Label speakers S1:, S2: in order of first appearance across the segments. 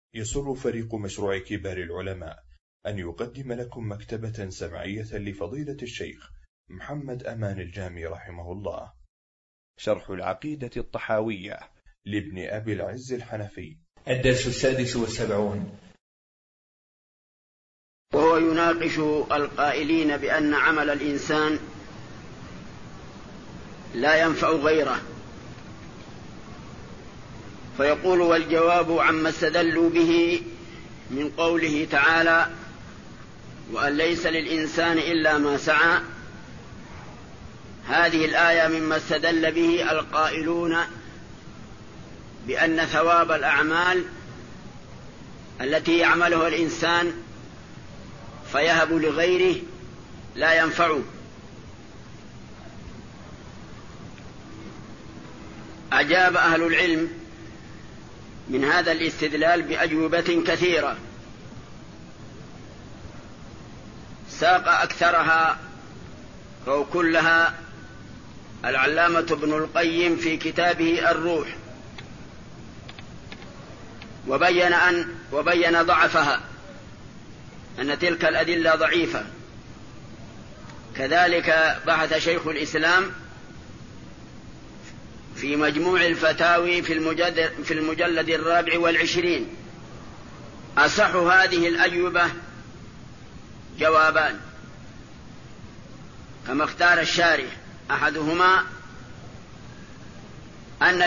S1: يسر فريق مشروع كبار العلماء أن يقدم لكم مكتبة سمعية لفضيلة الشيخ محمد أمان الجامي رحمه الله، شرح العقيدة الطحاوية لابن أبي العز الحنفي،
S2: الدرس 76.
S3: وهو يناقش القائلين بأن عمل الإنسان لا ينفع غيره، فيقول: والجواب عما استدلوا به من قوله تعالى: وأن ليس للإنسان إلا ما سعى. هذه الآية مما استدل به القائلون بأن ثواب الأعمال التي يعملها الإنسان فيهب لغيره لا ينفعه. أجاب أهل العلم من هذا الاستدلال بأجوبة كثيرة، ساق أكثرها أو كلها العلامة ابن القيم في كتابه الروح، وبين ضعفها، أن تلك الأدلة ضعيفة. كذلك بحث شيخ الإسلام في مجموع الفتاوي في المجلد 24. أصح هذه الأجوبة جوابان كما اختار الشارح، أحدهما أن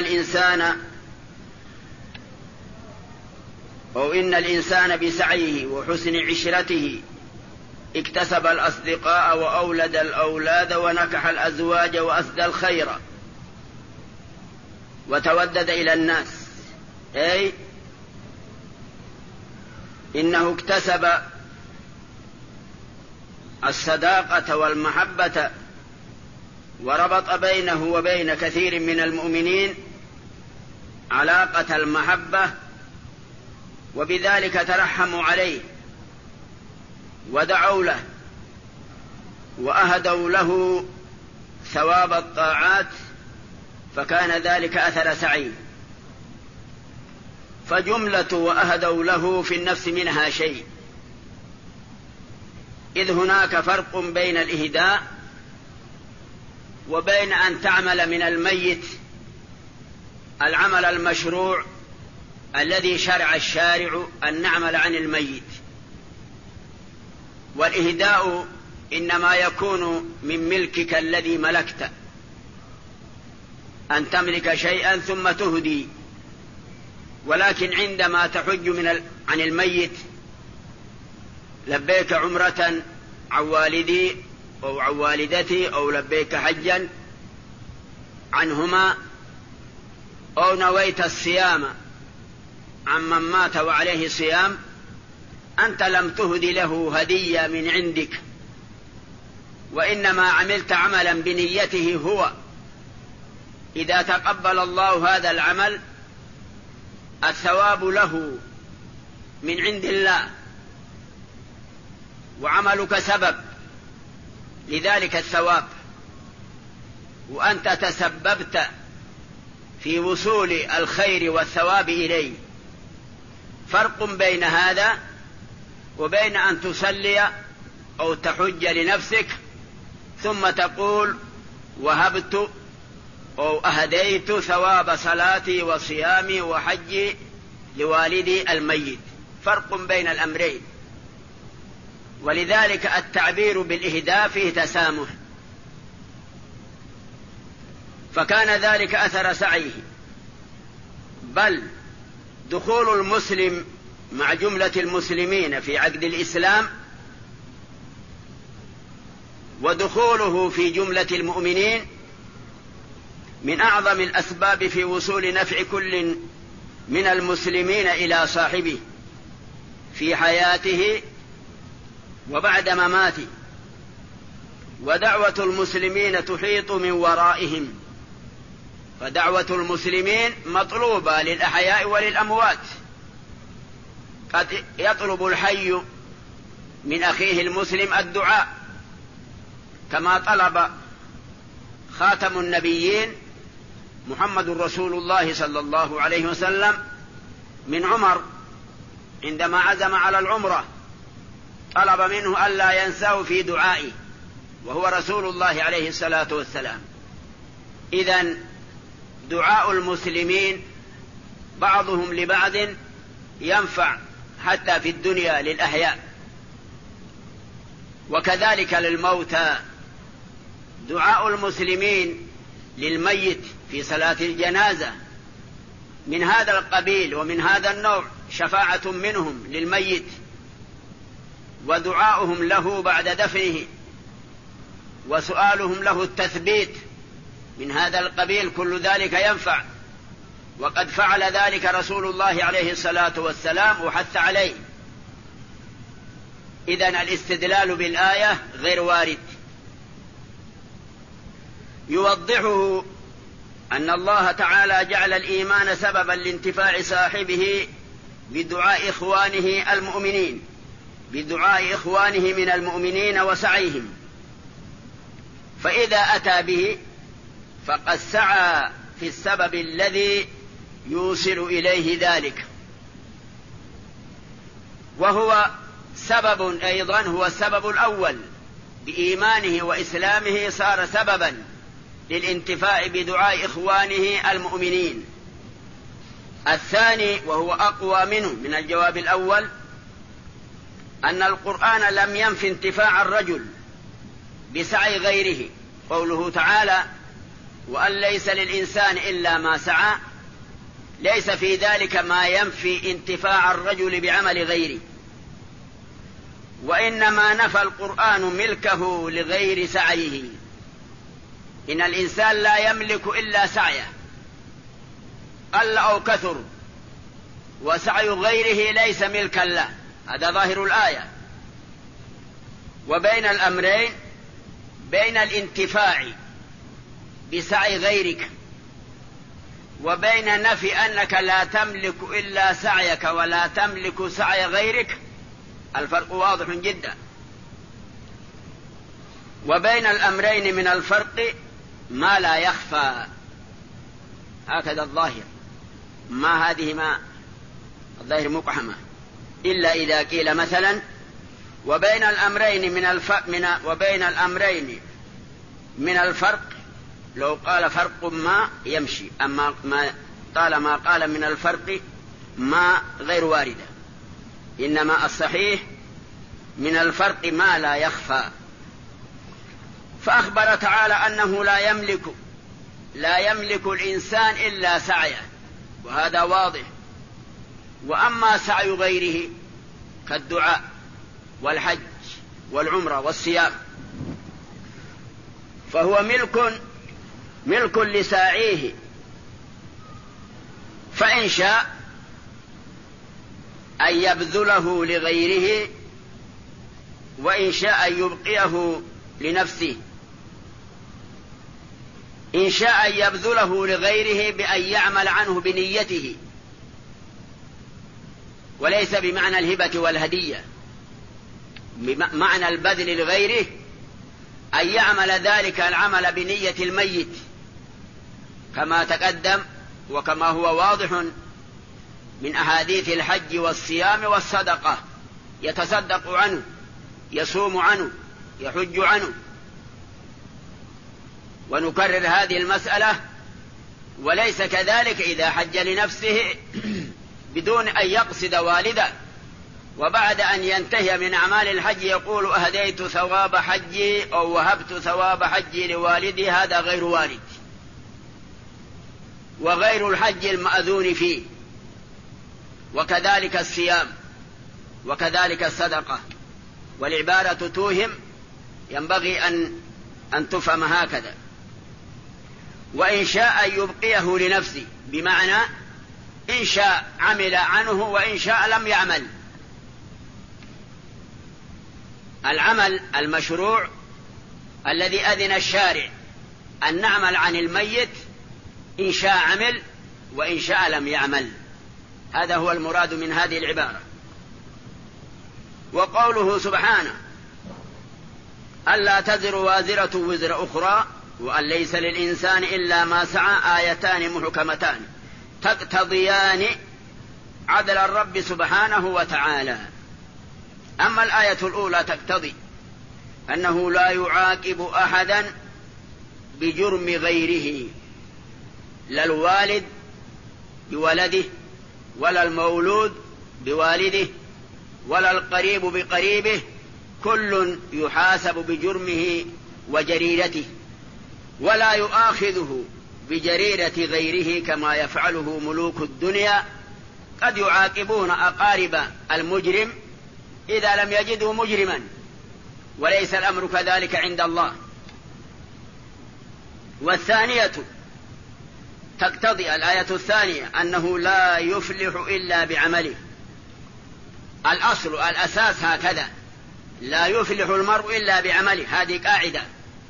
S3: الإنسان بسعيه وحسن عشرته اكتسب الأصدقاء وأولد الأولاد ونكح الأزواج وأسدى الخير وتودد إلى الناس، أي إنه اكتسب الصداقة والمحبة وربط بينه وبين كثير من المؤمنين علاقة المحبة، وبذلك ترحموا عليه ودعوا له وأهدوا له ثواب الطاعات، فكان ذلك أثر سعي. فجملة وأهدوا له في النفس منها شيء، إذ هناك فرق بين الإهداء وبين أن تعمل من الميت العمل المشروع الذي شرع الشارع أن نعمل عن الميت. والإهداء إنما يكون من ملكك الذي ملكت، أن تملك شيئا ثم تهدي. ولكن عندما تحج عن الميت: لبيك عمرة عن والدي أو عن والدتي، أو لبيك حجا عنهما، أو نويت الصيام عمن مات وعليه صيام، أنت لم تهدي له هدية من عندك، وإنما عملت عملا بنيته هو. إذا تقبل الله هذا العمل الثواب له من عند الله، وعملك سبب لذلك الثواب، وأنت تسببت في وصول الخير والثواب إليه. فرق بين هذا وبين أن تصلي أو تحج لنفسك ثم تقول: وهبت أو أهديت ثواب صلاتي وصيامي وحجي لوالدي الميت. فرق بين الأمرين، ولذلك التعبير بالإهداء فيه تسامح. فكان ذلك أثر سعيه، بل دخول المسلم مع جملة المسلمين في عقد الإسلام ودخوله في جملة المؤمنين من أعظم الأسباب في وصول نفع كل من المسلمين إلى صاحبه في حياته وبعد مماته. ودعوة المسلمين تحيط من ورائهم، فدعوة المسلمين مطلوبة للأحياء وللأموات. قد يطلب الحي من أخيه المسلم الدعاء، كما طلب خاتم النبيين محمد رسول الله صلى الله عليه وسلم من عمر عندما عزم على العمرة طلب منه ألا ينساه في دعائه، وهو رسول الله عليه الصلاة والسلام. إذن دعاء المسلمين بعضهم لبعض ينفع حتى في الدنيا للأحياء، وكذلك للموتى. دعاء المسلمين للميت في صلاة الجنازة من هذا القبيل ومن هذا النوع، شفاعة منهم للميت ودعاؤهم له بعد دفنه وسؤالهم له التثبيت من هذا القبيل، كل ذلك ينفع، وقد فعل ذلك رسول الله عليه الصلاة والسلام وحث عليه. إذن الاستدلال بالآية غير وارد. يوضحه أن الله تعالى جعل الإيمان سببا لانتفاع صاحبه بدعاء إخوانه المؤمنين، بدعاء إخوانه من المؤمنين وسعيهم، فإذا أتى به فقد سعى في السبب الذي يوصل إليه ذلك، وهو سبب أيضا هو السبب الأول، بإيمانه وإسلامه صار سببا للانتفاع بدعاء إخوانه المؤمنين. الثاني وهو أقوى منه من الجواب الأول، أن القرآن لم ينف انتفاع الرجل بسعي غيره، قوله تعالى وأن ليس للإنسان إلا ما سعى، ليس في ذلك ما ينفي انتفاع الرجل بعمل غيره، وإنما نفى القرآن ملكه لغير سعيه. إن الإنسان لا يملك إلا سعيه قل أو كثر، وسعي غيره ليس ملكا له، هذا ظاهر الآية. وبين الأمرين، بين الانتفاع بسعي غيرك وبين نفي أنك لا تملك إلا سعيك ولا تملك سعي غيرك، الفرق واضح جدا. وبين الأمرين من الفرق ما لا يخفى، هكذا الظاهر، ما هذه ما الظاهر مقحمة، إلا إذا قيل مثلا وبين الأمرين من الفرق لو قال فرق ما يمشي، أما طالما قال من الفرق ما غير واردة، إنما الصحيح من الفرق ما لا يخفى. فأخبر تعالى أنه لا يملك الإنسان إلا سعيه، وهذا واضح. وأما سعي غيره كالدعاء والحج والعمرة والصيام فهو ملك لساعيه، فإن شاء أن يبذله لغيره وإن شاء أن يبقيه لنفسه. إن شاء أن يبذله لغيره بأن يعمل عنه بنيته، وليس بمعنى الهبة والهدية، بمعنى البذل لغيره أن يعمل ذلك العمل بنية الميت كما تقدم وكما هو واضح من أحاديث الحج والصيام والصدقة، يتصدق عنه، يصوم عنه، يحج عنه. ونكرر هذه المسألة، وليس كذلك إذا حج لنفسه بدون أن يقصد والده، وبعد أن ينتهي من أعمال الحج يقول أهديت ثواب حجي أو وهبت ثواب حجي لوالدي، هذا غير وارد، وغير الحج المأذون فيه، وكذلك الصيام وكذلك الصدقة. والعبارة توهم، ينبغي أن تفهم هكذا. وإن شاء يبقيه لنفسه، بمعنى إن شاء عمل عنه وإن شاء لم يعمل. العمل المشروع الذي أذن الشارع أن نعمل عن الميت إن شاء عمل وإن شاء لم يعمل، هذا هو المراد من هذه العبارة. وقوله سبحانه ألا تزر وازرة وزر أخرى وأن ليس للإنسان إلا ما سعى، آيتان محكمتان تقتضيان عدل الرب سبحانه وتعالى. أما الآية الأولى تقتضي أنه لا يعاقب أحدا بجرم غيره، لا الوالد بولده، ولا المولود بوالده، ولا القريب بقريبه، كل يحاسب بجرمه وجريرته، ولا يؤاخذه بجريرة غيره كما يفعله ملوك الدنيا، قد يعاقبون أقارب المجرم إذا لم يجدوا مجرما، وليس الأمر كذلك عند الله. والثانية تقتضي الآية الثانية أنه لا يفلح إلا بعمله. الأصل الأساس هكذا، لا يفلح المرء إلا بعمله، هذه قاعدة.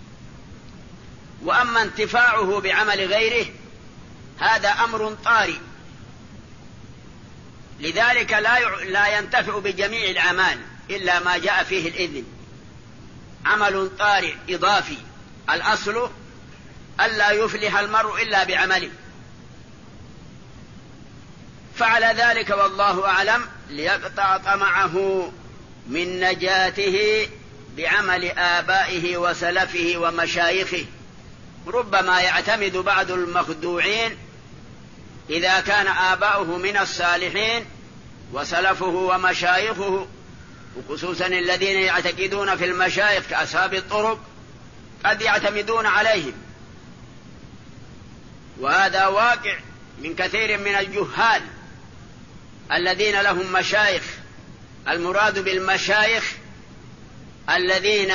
S3: وأما انتفاعه بعمل غيره هذا أمر طارئ، لذلك لا ينتفع بجميع الأعمال إلا ما جاء فيه الإذن، عمل طارئ إضافي. الأصل ألا يفلح المرء إلا بعمله. فعل ذلك والله أعلم ليقطع طمعه من نجاته بعمل آبائه وسلفه ومشايخه. ربما يعتمد بعض المخدوعين إذا كان آباؤه من الصالحين وسلفه ومشايخه، وخصوصا الذين يعتقدون في المشايخ كأصحاب الطرق، قد يعتمدون عليهم، وهذا واقع من كثير من الجهال الذين لهم مشايخ. المراد بالمشايخ الذين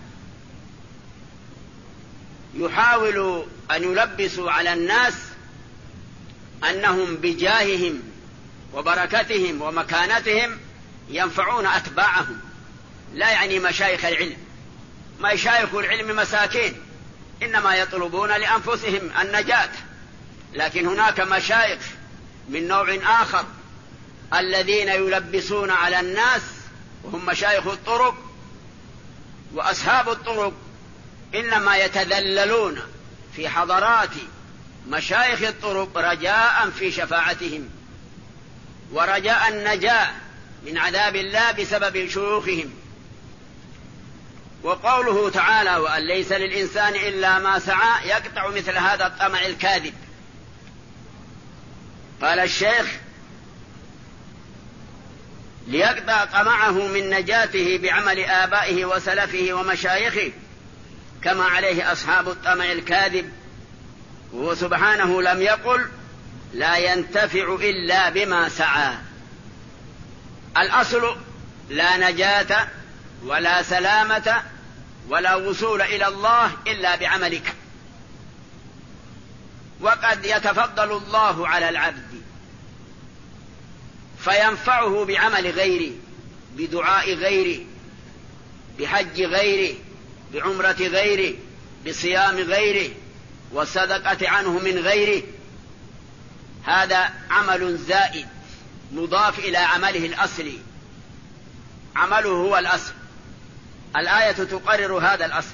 S3: يحاولوا أن يلبسوا على الناس أنهم بجاههم وبركتهم ومكانتهم ينفعون أتباعهم، لا يعني مشايخ العلم. مشايخ العلم مساكين إنما يطلبون لأنفسهم النجاة، لكن هناك مشايخ من نوع آخر الذين يلبسون على الناس، وهم مشايخ الطرق. وأصحاب الطرق إنما يتذللون في حضرات مشايخ الطرق رجاء في شفاعتهم ورجاء النجاة من عذاب الله بسبب شيوخهم. وقوله تعالى وأن ليس للإنسان إلا ما سعى يقطع مثل هذا الطمع الكاذب. قال الشيخ ليقطع طمعه من نجاته بعمل آبائه وسلفه ومشايخه كما عليه أصحاب الطمع الكاذب. وهو سبحانه لم يقل لا ينتفع إلا بما سعى. الأصل لا نجاة ولا سلامة ولا وصول إلى الله إلا بعملك. وقد يتفضل الله على العبد فينفعه بعمل غيره، بدعاء غيره، بحج غيره، بعمرة غيره، بصيام غيره، والصدقة عنه من غيره. هذا عمل زائد مضاف إلى عمله الأصلي، عمله هو الأصل. الآية تقرر هذا الأصل.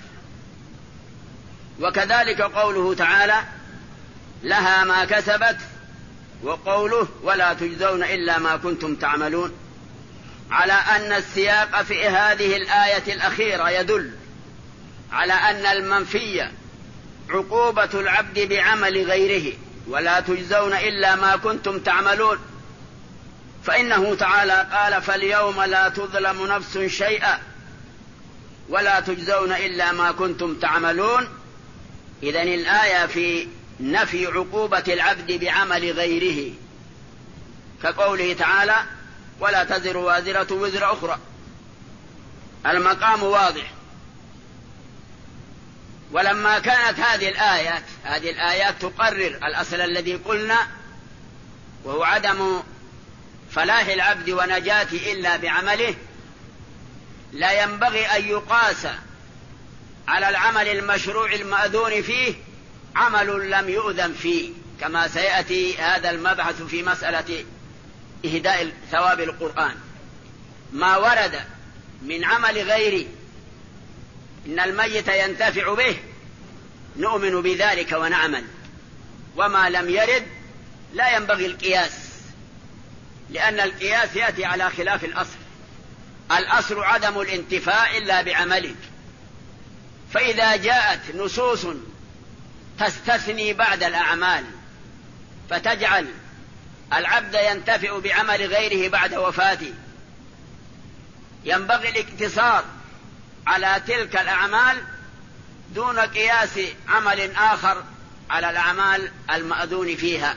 S3: وكذلك قوله تعالى لها ما كسبت، وقوله ولا تجزون إلا ما كنتم تعملون، على أن السياق في هذه الآية الأخيرة يدل على أن المنفي عقوبة العبد بعمل غيره، ولا تجزون إلا ما كنتم تعملون. فإنه تعالى قال فاليوم لا تظلم نفس شيئا ولا تجزون إلا ما كنتم تعملون. إذن الآية في نفي عقوبة العبد بعمل غيره، كقوله تعالى ولا تزر وازرة وزر أخرى. المقام واضح. ولما كانت هذه الآيات تقرر الأصل الذي قلنا، وهو عدم فلاح العبد ونجاته إلا بعمله، لا ينبغي أن يقاس على العمل المشروع المأذون فيه عمل لم يؤذن فيه، كما سيأتي هذا المبحث في مسألة إهداء ثواب القرآن. ما ورد من عمل غيره إن الميت ينتفع به نؤمن بذلك ونعمل، وما لم يرد لا ينبغي القياس. لأن القياس يأتي على خلاف الأصل. الأصل عدم الانتفاع إلا بعمله، فإذا جاءت نصوص تستثني بعد الأعمال فتجعل العبد ينتفع بعمل غيره بعد وفاته، ينبغي الاقتصار على تلك الأعمال دون قياس عمل آخر على الأعمال المأذون فيها.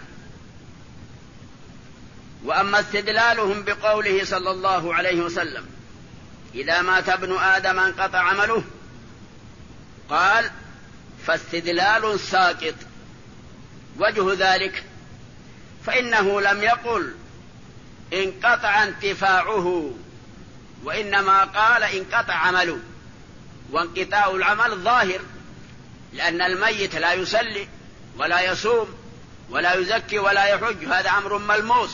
S3: وأما استدلالهم بقوله صلى الله عليه وسلم إذا مات ابن آدم انقطع عمله، قال فاستدلال ساقط. وجه ذلك فإنه لم يقل انقطع انتفاعه، وإنما قال انقطع عمله، وانقطاع العمل ظاهر، لأن الميت لا يصلي ولا يصوم ولا يزكي ولا يحج، هذا أمر ملموس.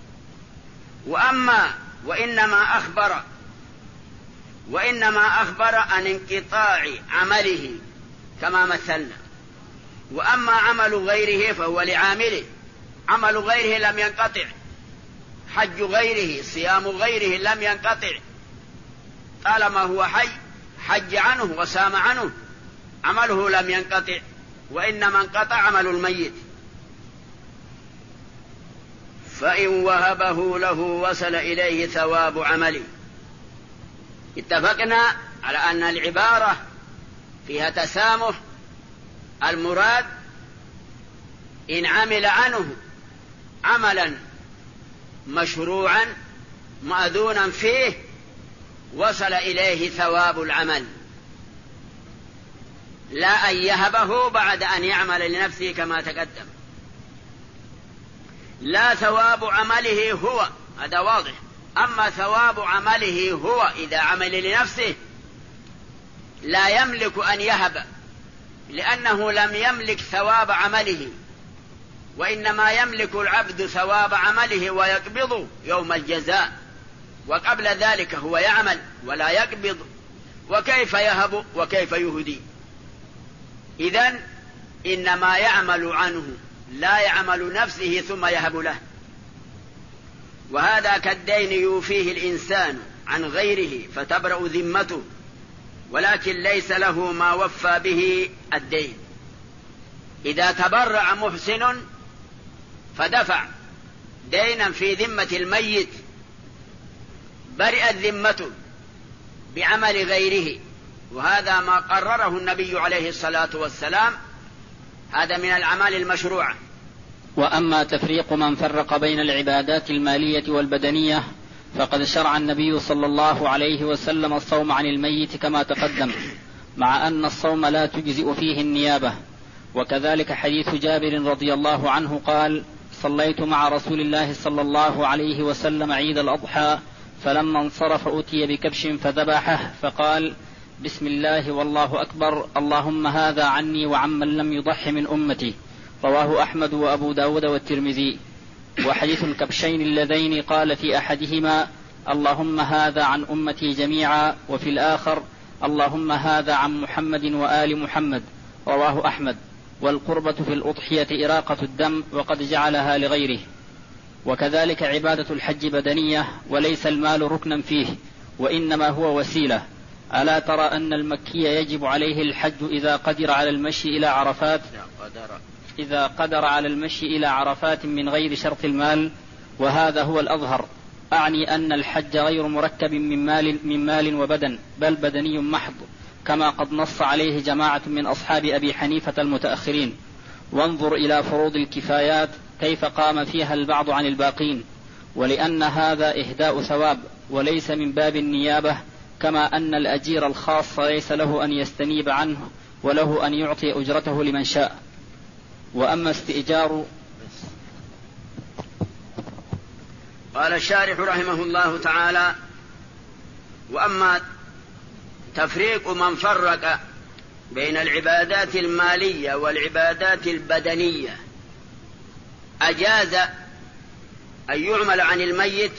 S3: وإنما أخبر عن انقطاع عمله كما مثلنا. وأما عمل غيره فهو لعامله، عمل غيره لم ينقطع، حج غيره صيام غيره لم ينقطع، طالما هو حي حج عنه وسام عنه عمله لم ينقطع، وإنما انقطع عمل الميت. فإن وهبه له وصل إليه ثواب عمله. اتفقنا على أن العبارة فيها تسامح، المراد إن عمل عنه عملا مشروعا مأذونا فيه وصل إليه ثواب العمل، لا أن يهبه بعد أن يعمل لنفسه كما تقدم. لا ثواب عمله هو، هذا واضح. أما ثواب عمله هو إذا عمل لنفسه لا يملك أن يهب، لأنه لم يملك ثواب عمله، وإنما يملك العبد ثواب عمله ويقبض يوم الجزاء، وقبل ذلك هو يعمل ولا يقبض، وكيف يهب وكيف يهدي؟ إذن إنما يعمل عنه، لا يعمل نفسه ثم يهب له. وهذا كالدين يوفيه الإنسان عن غيره فتبرأ ذمته، ولكن ليس له ما وفى به الدين. إذا تبرع محسن فدفع دينا في ذمة الميت برئت ذمته بعمل غيره، وهذا ما قرره النبي عليه الصلاة والسلام، هذا من الأعمال المشروعة.
S4: وأما تفريق من فرق بين العبادات المالية والبدنية فقد شرع النبي صلى الله عليه وسلم الصوم عن الميت كما تقدم، مع أن الصوم لا تجزئ فيه النيابة. وكذلك حديث جابر رضي الله عنه قال: صليت مع رسول الله صلى الله عليه وسلم عيد الأضحى، فلما انصرف أتي بكبش فذبحه فقال: بسم الله والله أكبر، اللهم هذا عني وعمن لم يضح من أمتي. رواه أحمد وأبو داود والترمذي. وحديث الكبشين اللذين قال في أحدهما: اللهم هذا عن أمتي جميعا، وفي الآخر: اللهم هذا عن محمد وآل محمد. رواه أحمد. والقربة في الأضحية إراقة الدم، وقد جعلها لغيره. وكذلك عبادة الحج بدنية، وليس المال ركنا فيه، وإنما هو وسيلة. ألا ترى أن المكي يجب عليه الحج إذا قدر على المشي إلى عرفات من غير شرط المال، وهذا هو الأظهر. أعني أن الحج غير مركب من مال وبدن، بل بدني محض، كما قد نص عليه جماعة من أصحاب أبي حنيفة المتأخرين. وانظر إلى فروض الكفايات كيف قام فيها البعض عن الباقين، ولأن هذا إهداء ثواب وليس من باب النيابة، كما أن الأجير الخاص ليس له أن يستنيب عنه، وله أن يعطي أجرته لمن شاء. وأما استئجار.
S3: قال الشارح رحمه الله تعالى: وأما تفريق من فرق بين العبادات المالية والعبادات البدنية، أجاز أن يعمل عن الميت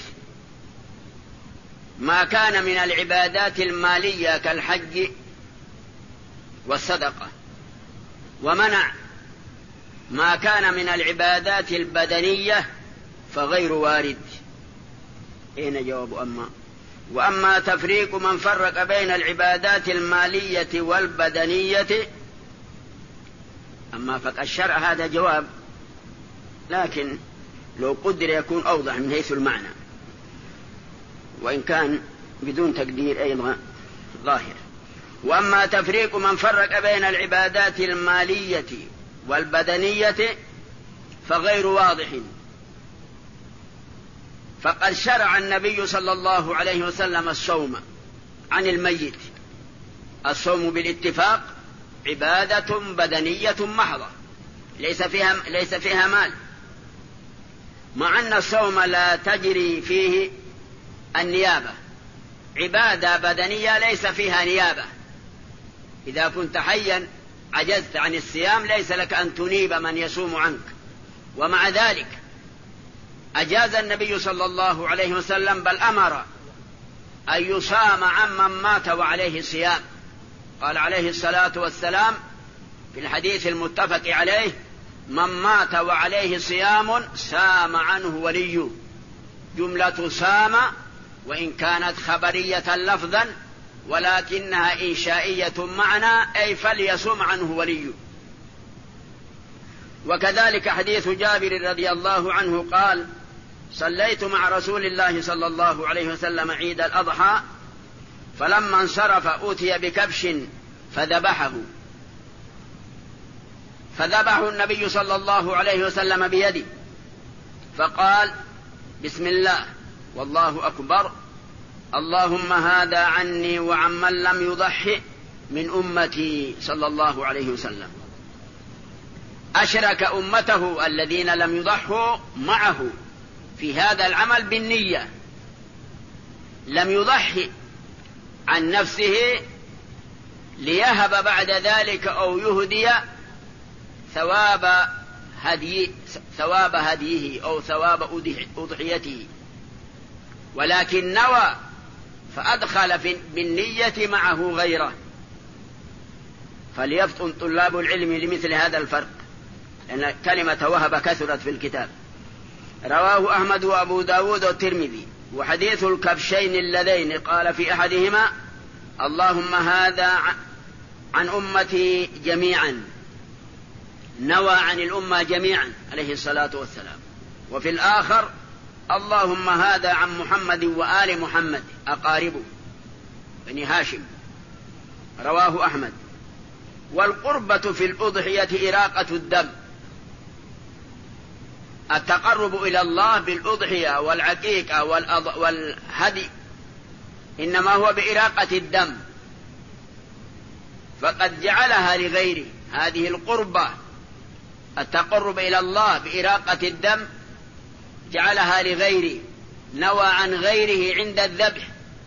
S3: ما كان من العبادات المالية كالحج والصدقة، ومنع ما كان من العبادات البدنية فغير وارد. أين جواب أما؟ وأما تفريق من فرق بين العبادات المالية والبدنية، أما فقه الشرع هذا جواب، لكن لو قدر يكون أوضح من حيث المعنى، وإن كان بدون تقدير أيضا ظاهر. وأما تفريق من فرق بين العبادات المالية والبدنية فغير واضح، فقد شرع النبي صلى الله عليه وسلم الصوم عن الميت. الصوم بالاتفاق عبادة بدنية محضة ليس فيها مال، مع أن الصوم لا تجري فيه النيابة، عبادة بدنية ليس فيها نيابة. إذا كنت حيا عجزت عن الصيام ليس لك أن تنيب من يصوم عنك، ومع ذلك أجاز النبي صلى الله عليه وسلم بل أمر أن يصام عمن مات وعليه صيام. قال عليه الصلاة والسلام في الحديث المتفق عليه: من مات وعليه صيام سام عنه ولي. جملة سام وإن كانت خبرية لفظا ولكنها إنشائية معنى، أي فليصم عنه ولي. وكذلك حديث جابر رضي الله عنه قال: صليت مع رسول الله صلى الله عليه وسلم عيد الأضحى، فلما انصرف أوتي بكبش فذبحه النبي صلى الله عليه وسلم بيده، فقال: بسم الله والله أكبر، اللهم هذا عني وعمن لم يضحي من أمتي صلى الله عليه وسلم. أشرك أمته الذين لم يضحوا معه في هذا العمل بالنية، لم يضحي عن نفسه ليهب بعد ذلك أو يهدي ثواب هديه أو ثواب أضحيته، ولكن نوى فأدخل بالنية معه غيره. فليفطن طلاب العلم لمثل هذا الفرق، لأن كلمة وهب كثرت في الكتاب. رواه أحمد وأبو داود والترمذي. وحديث الكبشين اللذين قال في أحدهما: اللهم هذا عن أمتي جميعا، نوى عن الأمة جميعا عليه الصلاة والسلام. وفي الآخر: اللهم هذا عن محمد وآل محمد أقاربه بني هاشم. رواه أحمد. والقربة في الأضحية إراقة الدم، التقرب إلى الله بالأضحية والعقيقة والهدي إنما هو بإراقة الدم، فقد جعلها لغيره. هذه القربة التقرب إلى الله بإراقة الدم جعلها لغيره، نوى عن غيره عند الذبح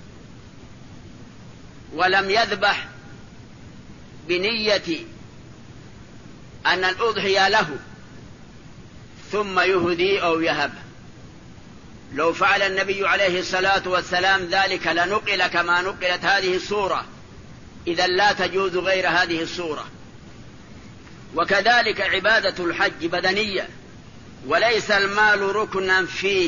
S3: ولم يذبح بنية أن الأضحية له ثم يهدي أو يهب. لو فعل النبي عليه الصلاة والسلام ذلك لنقل كما نقلت هذه الصورة، إذا لا تجوز غير هذه الصورة. وكذلك عبادة الحج بدنية وليس المال ركنا فيه.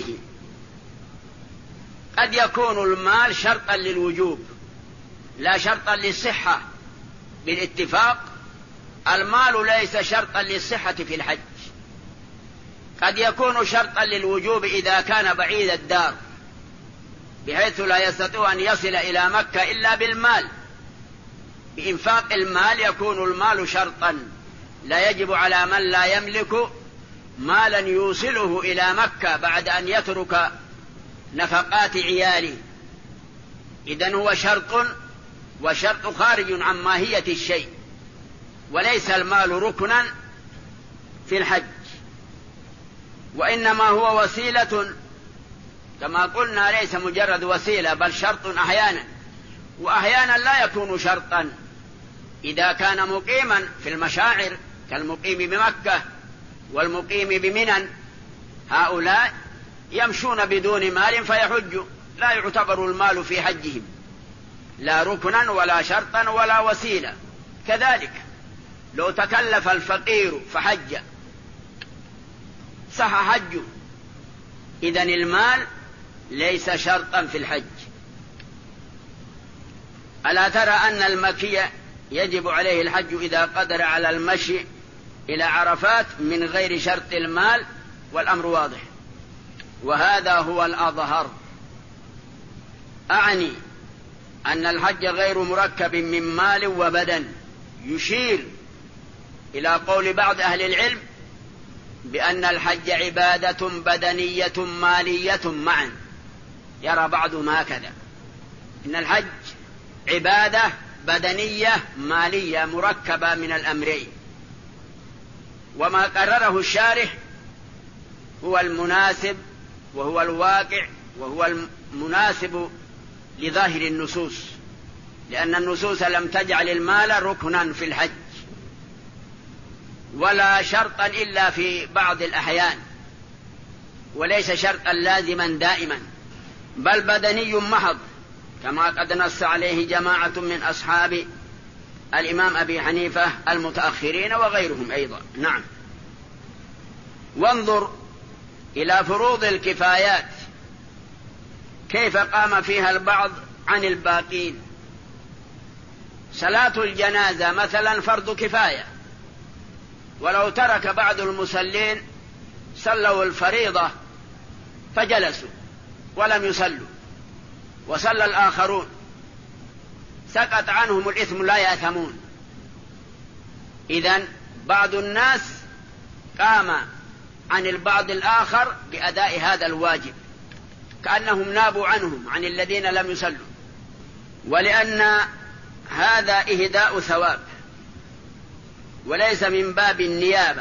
S3: قد يكون المال شرطا للوجوب لا شرطا للصحة. بالاتفاق المال ليس شرطا للصحة في الحج، قد يكون شرطا للوجوب إذا كان بعيد الدار بحيث لا يستطيع أن يصل إلى مكة إلا بالمال. بإنفاق المال يكون المال شرطا، لا يجب على من لا يملك مالا يوصله إلى مكة بعد أن يترك نفقات عياله. إذن هو شرط، وشرط خارج عن ماهية الشيء، وليس المال ركنا في الحج، وإنما هو وسيلة كما قلنا، ليس مجرد وسيلة بل شرط أحيانا، وأحيانا لا يكون شرطا إذا كان مقيما في المشاعر كالمقيم بمكة والمقيم بمنن، هؤلاء يمشون بدون مال فيحجوا، لا يعتبر المال في حجهم لا ركنا ولا شرطا ولا وسيلة. كذلك لو تكلف الفقير فحج صح حجه، إذن المال ليس شرطا في الحج. ألا ترى أن المكي يجب عليه الحج إذا قدر على المشي إلى عرفات من غير شرط المال، والأمر واضح، وهذا هو الأظهر. أعني أن الحج غير مركب من مال وبدن، يشير إلى قول بعض أهل العلم بأن الحج عبادة بدنية مالية معا. يرى بعضهم هكذا، إن الحج عبادة بدنية مالية مركبة من الأمرين، وما قرره الشارح هو المناسب وهو الواقع وهو المناسب لظاهر النصوص، لأن النصوص لم تجعل المال ركنا في الحج ولا شرطا إلا في بعض الأحيان، وليس شرطا لازما دائما، بل بدني محض كما قد نص عليه جماعة من أصحاب الإمام أبي حنيفة المتأخرين وغيرهم أيضا. نعم. وانظر إلى فروض الكفايات كيف قام فيها البعض عن الباقين. صلاة الجنازة مثلا فرض كفاية، ولو ترك بعض المصلين صلوا الفريضة فجلسوا ولم يصلوا وصلى الآخرون سقط عنهم الإثم لا يأثمون. إذن بعض الناس قام عن البعض الآخر بأداء هذا الواجب كأنهم نابوا عنهم عن الذين لم يصلوا، ولأن هذا إهداء ثواب وليس من باب النيابة،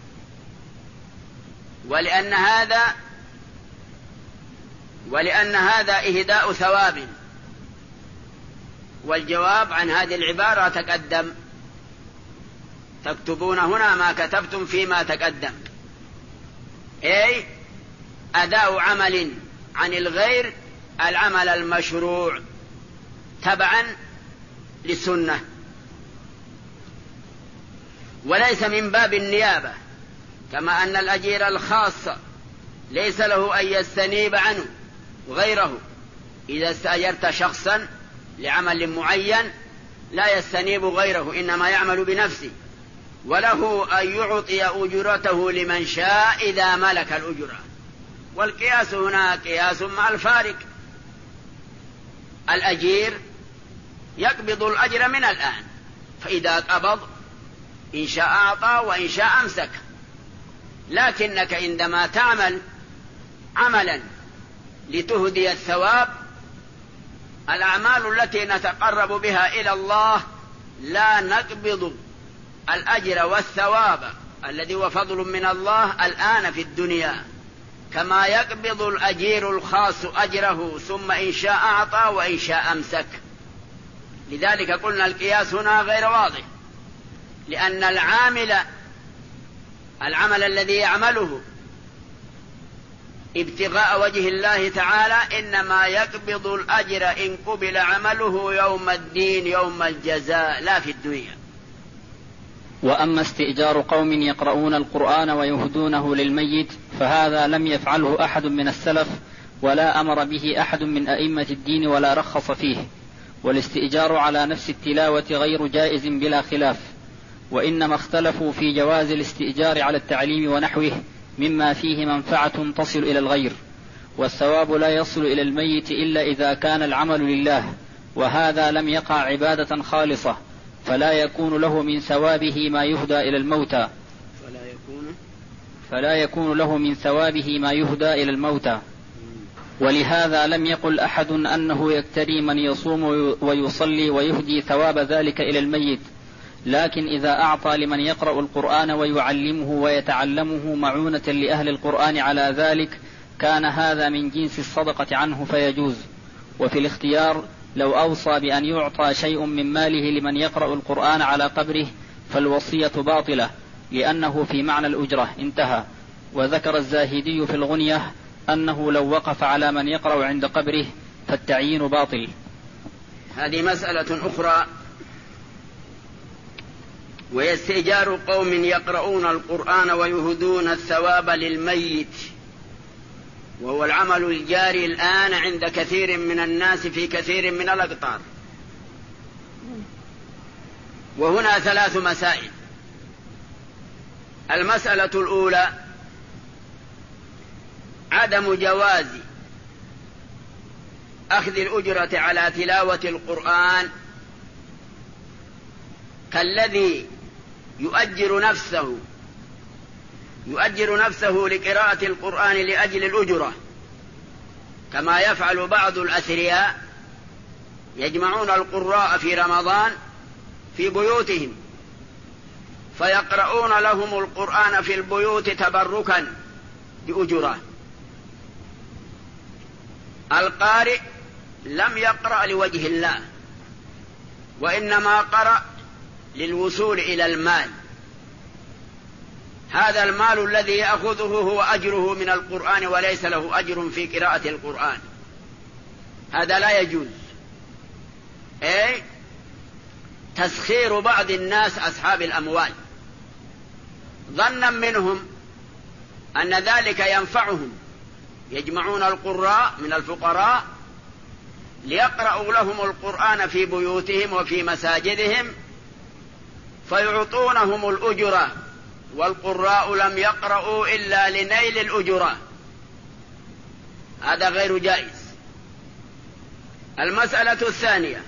S3: ولأن هذا إهداء ثواب. والجواب عن هذه العبارة تقدم، تكتبون هنا ما كتبتم فيما تقدم، أي أداء عمل عن الغير العمل المشروع تبعا للسنة، وليس من باب النيابة، كما أن الأجير الخاص ليس له أن يستنيب عنه غيره. إذا استأجرت شخصا لعمل معين لا يستنيب غيره، إنما يعمل بنفسه، وله أن يعطي أجرته لمن شاء إذا ملك الأجرة. والقياس هنا قياس مع الفارق، الأجير يقبض الأجر من الآن، فإذا قبض إن شاء أعطى وإن شاء أمسك. لكنك عندما تعمل عملا لتهدي الثواب، الأعمال التي نتقرب بها إلى الله لا نقبض الأجر والثواب الذي هو فضل من الله الآن في الدنيا، كما يقبض الأجير الخاص أجره ثم إن شاء أعطى وإن شاء أمسك. لذلك قلنا القياس هنا غير واضح، لأن العمل الذي يعمله ابتغاء وجه الله تعالى إنما يقبض الأجر إن قبل عمله يوم الدين يوم الجزاء لا في الدنيا.
S4: وأما استئجار قوم يقرؤون القرآن ويهدونه للميت فهذا لم يفعله أحد من السلف ولا أمر به أحد من أئمة الدين ولا رخص فيه، والاستئجار على نفس التلاوة غير جائز بلا خلاف، وإنما اختلفوا في جواز الاستئجار على التعليم ونحوه مما فيه منفعة تصل إلى الغير، والثواب لا يصل إلى الميت إلا إذا كان العمل لله، وهذا لم يقع عبادة خالصة فلا يكون له من ثوابه ما يهدى إلى الموتى ولهذا لم يقل أحد أنه يكتري من يصوم ويصلي ويهدي ثواب ذلك إلى الميت، لكن إذا أعطى لمن يقرأ القرآن ويعلمه ويتعلمه معونة لأهل القرآن على ذلك كان هذا من جنس الصدقة عنه فيجوز. وفي الاختيار لو أوصى بأن يعطى شيء من ماله لمن يقرأ القرآن على قبره فالوصية باطلة لأنه في معنى الأجرة. انتهى. وذكر الزاهدي في الغنية أنه لو وقف على من يقرأ عند قبره فالتعيين باطل.
S3: هذه مسألة أخرى، ويستئجار قوم يقرؤون القرآن ويهدون الثواب للميت، وهو العمل الجاري الآن عند كثير من الناس في كثير من الأقطار. وهنا 3 مسائل. المسألة الأولى عدم جواز أخذ الأجرة على تلاوة القرآن كالذي يؤجر نفسه لقراءة القرآن لأجل الأجرة، كما يفعل بعض الأثرياء يجمعون القراء في رمضان في بيوتهم فيقرؤون لهم القرآن في البيوت تبركا بأجرة. القارئ لم يقرأ لوجه الله، وإنما قرأ للوصول إلى المال. هذا المال الذي يأخذه هو أجره من القرآن، وليس له أجر في قراءة القرآن. هذا لا يجوز. تسخير بعض الناس أصحاب الأموال ظنا منهم أن ذلك ينفعهم، يجمعون القراء من الفقراء ليقرأوا لهم القرآن في بيوتهم وفي مساجدهم فيعطونهم الأجرة، والقراء لم يقرأوا إلا لنيل الأجرة. هذا غير جائز. المسألة الثانية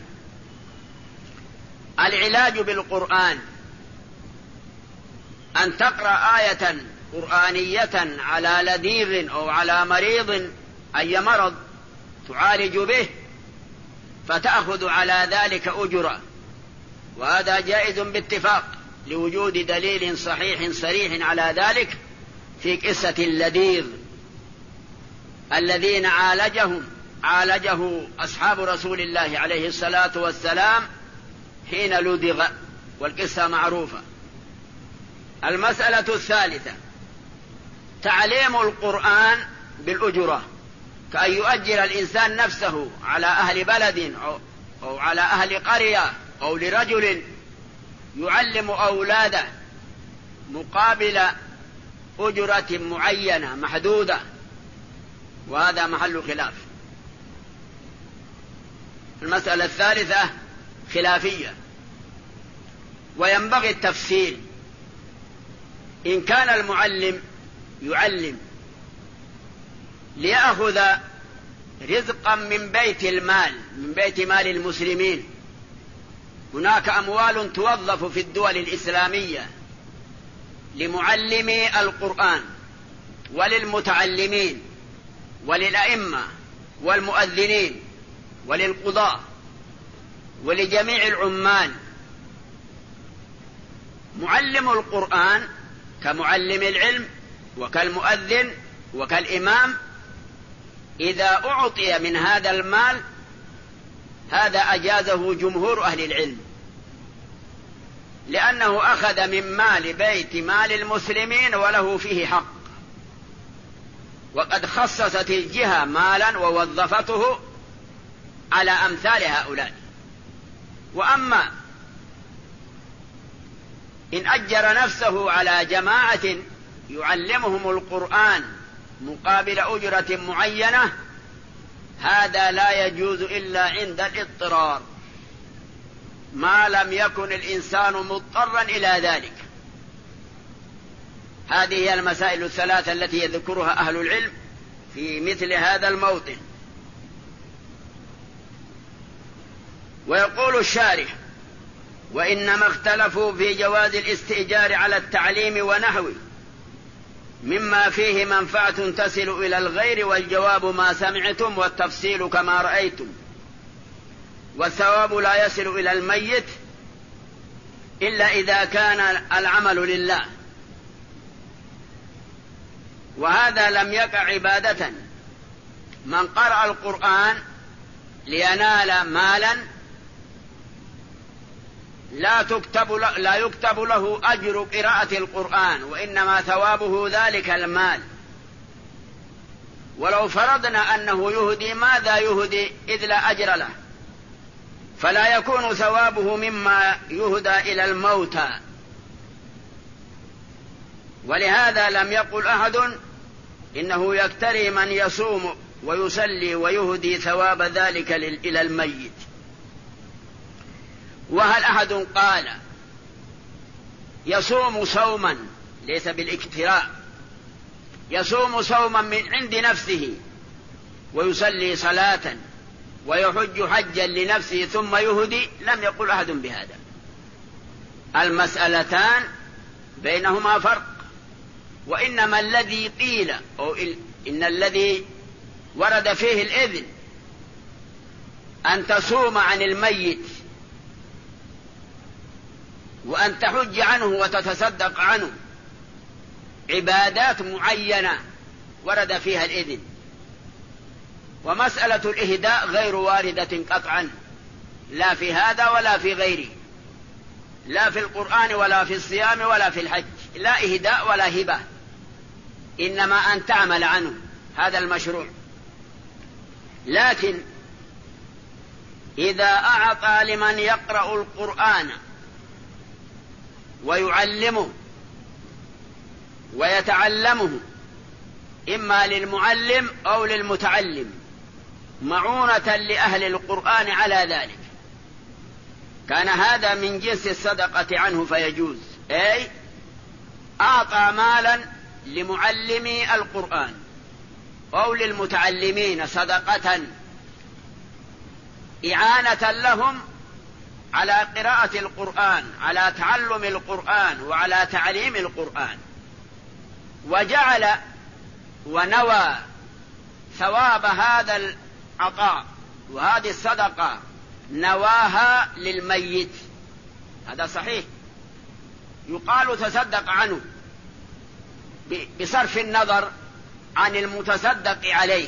S3: العلاج بالقرآن، أن تقرأ آية قرآنية على لديغ أو على مريض أي مرض تعالج به فتأخذ على ذلك أجرة، وهذا جائز باتفاق لوجود دليل صحيح صريح على ذلك في قصة اللديغ الذين عالجه أصحاب رسول الله عليه الصلاة والسلام حين لدغ، والقصة معروفة. المسألة الثالثة تعليم القرآن بالأجرة، كأن يؤجر الإنسان نفسه على أهل بلد أو على أهل قرية أو لرجل يعلم أولاده مقابل أجرة معينة محدودة، وهذا محل خلاف. المسألة الثالثة خلافية، وينبغي التفصيل. إن كان المعلم يعلم ليأخذ رزقا من بيت المال، من بيت مال المسلمين، هناك أموال توظف في الدول الإسلامية لمعلمي القرآن وللمتعلمين وللأئمة والمؤذنين وللقضاء ولجميع العمال. معلم القرآن كمعلم العلم وكالمؤذن وكالإمام إذا أعطي من هذا المال، هذا أجازه جمهور أهل العلم، لأنه أخذ من مال بيت مال المسلمين وله فيه حق، وقد خصصت الجهة مالا ووظفته على أمثال هؤلاء. وأما إن أجر نفسه على جماعة يعلمهم القرآن مقابل أجرة معينة، هذا لا يجوز إلا عند الاضطرار، ما لم يكن الإنسان مضطرا إلى ذلك. هذه هي المسائل الثلاثة التي يذكرها أهل العلم في مثل هذا الموطن. ويقول الشارح: وإنما اختلفوا في جواز الاستئجار على التعليم ونحوه مما فيه منفعة تصل إلى الغير، والجواب ما سمعتم، والتفصيل كما رأيتم، والثواب لا يصل إلى الميت إلا إذا كان العمل لله، وهذا لم يقع عبادة. من قرأ القرآن لينال مالا لا يكتب له أجر قراءة القرآن، وإنما ثوابه ذلك المال. ولو فرضنا أنه يهدي، ماذا يهدي إذ لا أجر له؟ فلا يكون ثوابه مما يهدى إلى الموتى. ولهذا لم يقل أحد إنه يكتري من يصوم ويصلي ويهدي ثواب ذلك إلى الميت. وهل أحد قال يصوم صوما ليس بالاكتراء، يصوم صوما من عند نفسه ويصلي صلاة ويحج حجا لنفسه ثم يهدي؟ لم يقل أحد بهذا. المسألتان بينهما فرق، وإنما الذي قيل أو إن الذي ورد فيه الإذن أن تصوم عن الميت وأن تحج عنه وتتصدق عنه عبادات معينة ورد فيها الإذن، ومسألة الإهداء غير واردة قطعا، لا في هذا ولا في غيره، لا في القرآن ولا في الصيام ولا في الحج، لا إهداء ولا هبة، إنما أن تعمل عنه، هذا المشروع. لكن إذا أعطى لمن يقرأ القرآن ويعلمه ويتعلمه، إما للمعلم أو للمتعلم، معونة لأهل القرآن على ذلك، كان هذا من جنس الصدقة عنه فيجوز. أي أعطى مالا لمعلمي القرآن أو للمتعلمين صدقة إعانة لهم على قراءة القرآن، على تعلم القرآن وعلى تعليم القرآن، وجعل ونوى ثواب هذا العطاء وهذه الصدقة نواها للميت، هذا صحيح، يقال تصدق عنه بصرف النظر عن المتصدق عليه.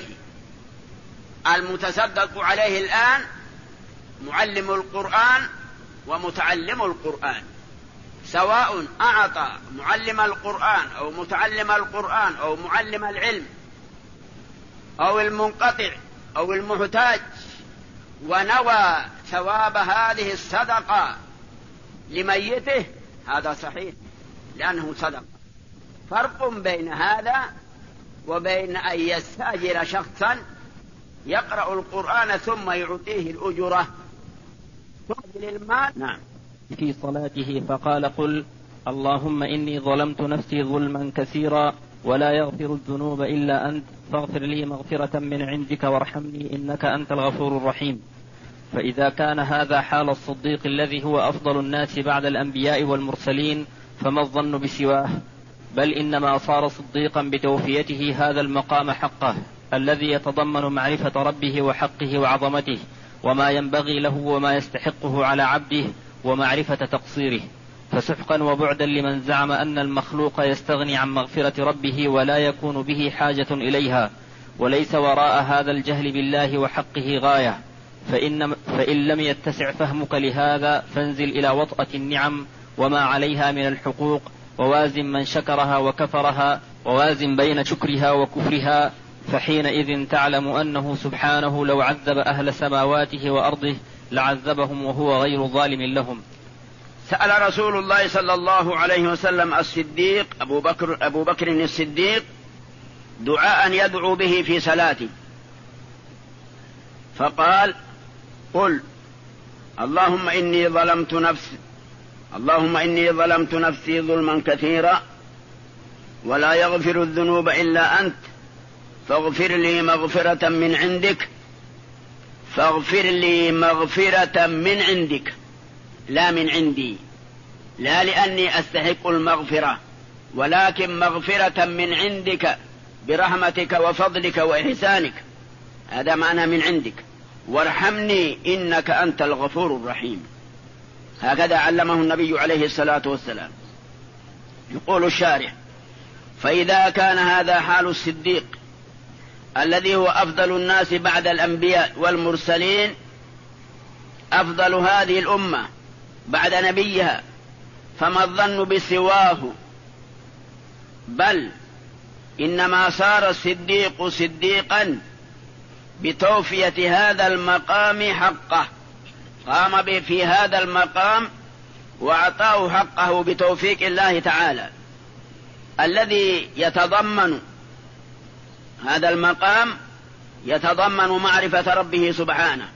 S3: المتصدق عليه الآن معلم القرآن ومتعلم القرآن، سواء أعطى معلم القرآن أو متعلم القرآن أو معلم العلم أو المنقطع أو المحتاج، ونوى ثواب هذه الصدقة لميته، هذا صحيح لأنه صدقة. فرق بين هذا وبين أن يستأجر شخصا يقرأ القرآن ثم يعطيه الأجرة تقبل المال.
S4: نعم. في صلاته فقال: قل اللهم إني ظلمت نفسي ظلما كثيرا ولا يغفر الذنوب إلا أنت فاغفر لي مغفرة من عندك وارحمني إنك أنت الغفور الرحيم. فإذا كان هذا حال الصديق الذي هو أفضل الناس بعد الأنبياء والمرسلين، فما الظن بسواه؟ بل إنما صار صديقا بتوفيته هذا المقام حقه الذي يتضمن معرفة ربه وحقه وعظمته وما ينبغي له وما يستحقه على عبده ومعرفة تقصيره. فسحقا وبعدا لمن زعم أن المخلوق يستغني عن مغفرة ربه ولا يكون به حاجة إليها، وليس وراء هذا الجهل بالله وحقه غاية. فإن لم يتسع فهمك لهذا فانزل إلى وطأة النعم وما عليها من الحقوق، ووازن من شكرها وكفرها، ووازن بين شكرها وكفرها، فحينئذ تعلم أنه سبحانه لو عذب أهل سماواته وأرضه لعذبهم وهو غير ظالم لهم.
S3: سأل رسول الله صلى الله عليه وسلم الصديق أبو بكر الصديق دعاء يدعو به في صلاته، فقال: قل اللهم إني ظلمت نفسي ظلما كثيرا ولا يغفر الذنوب إلا أنت فاغفر لي مغفرة من عندك، لا من عندي، لا لأني أستحق المغفرة، ولكن مغفرة من عندك برحمتك وفضلك وإحسانك، هذا معنى من عندك، وارحمني إنك أنت الغفور الرحيم. هكذا علمه النبي عليه الصلاة والسلام. يقول الشارح: فإذا كان هذا حال الصديق الذي هو أفضل الناس بعد الأنبياء والمرسلين، أفضل هذه الأمة بعد نبيها، فما الظن بسواه؟ بل إنما صار الصديق صديقا بتوفية هذا المقام حقه، قام به في هذا المقام وأعطاه حقه بتوفيق الله تعالى، الذي يتضمن هذا المقام يتضمن معرفة ربه سبحانه،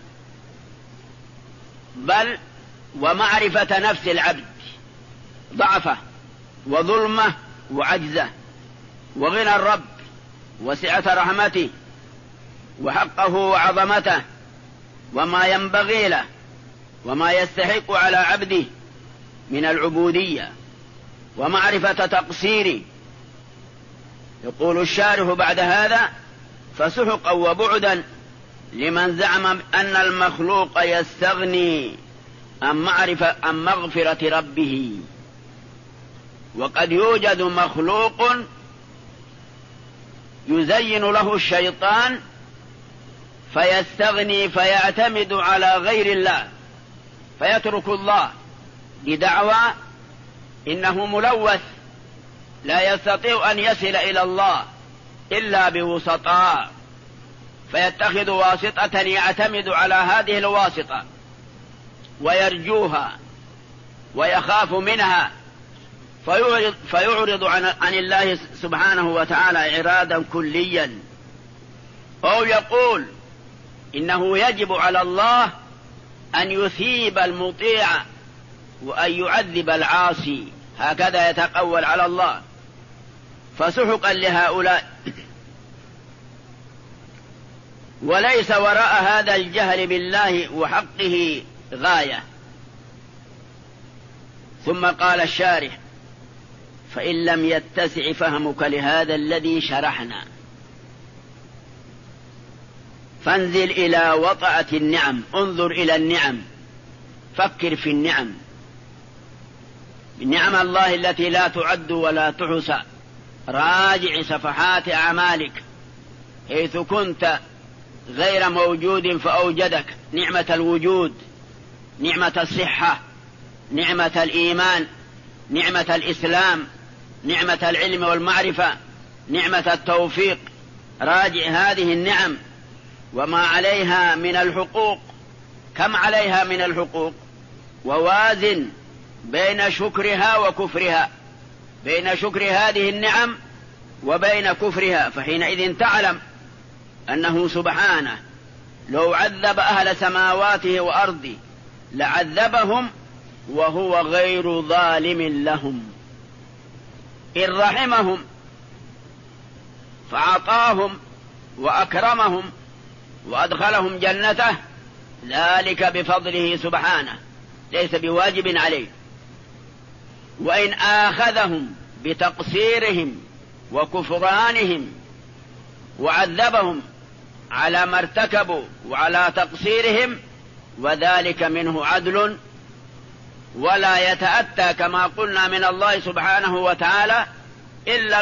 S3: بل ومعرفة نفس العبد، ضعفه وظلمه وعجزه، وغنى الرب وسعة رحمته وحقه وعظمته وما ينبغي له وما يستحق على عبده من العبودية، ومعرفة تقصيره. يقول الشارح بعد هذا: فسحقا وبعدا لمن زعم أن المخلوق يستغني عن مغفرة ربه. وقد يوجد مخلوق يزين له الشيطان فيستغني فيعتمد على غير الله، فيترك الله بدعوى إنه ملوث لا يستطيع أن يصل إلى الله إلا بوسطاء، فيتخذ واسطة يعتمد على هذه الواسطة ويرجوها ويخاف منها، فيعرض عن الله سبحانه وتعالى إعراضا كليا. أو يقول إنه يجب على الله أن يثيب المطيع وأن يعذب العاصي، هكذا يتقول على الله. فسحقا لهؤلاء. وليس وراء هذا الجهل بالله وحقه غاية. ثم قال الشارح: فإن لم يتسع فهمك لهذا الذي شرحنا فانزل إلى وطأة النعم، انظر إلى النعم، فكر في النعم، نعم الله التي لا تعد ولا تحصى. راجع صفحات أعمالك حيث كنت غير موجود فأوجدك، نعمة الوجود، نعمة الصحة، نعمة الإيمان، نعمة الإسلام، نعمة العلم والمعرفة، نعمة التوفيق. راجع هذه النعم وما عليها من الحقوق، كم عليها من الحقوق، ووازن بين شكرها وكفرها، بين شكر هذه النعم وبين كفرها. فحينئذ تعلم أنه سبحانه لو عذب أهل سماواته وأرضه لعذبهم وهو غير ظالم لهم، إن رحمهم فأعطاهم وأكرمهم وأدخلهم جنته، ذلك بفضله سبحانه، ليس بواجب عليه. وإن آخذهم بتقصيرهم وكفرانهم وعذبهم على ما ارتكبوا وعلى تقصيرهم، وذلك منه عدل، ولا يتأتى كما قلنا من الله سبحانه وتعالى إلا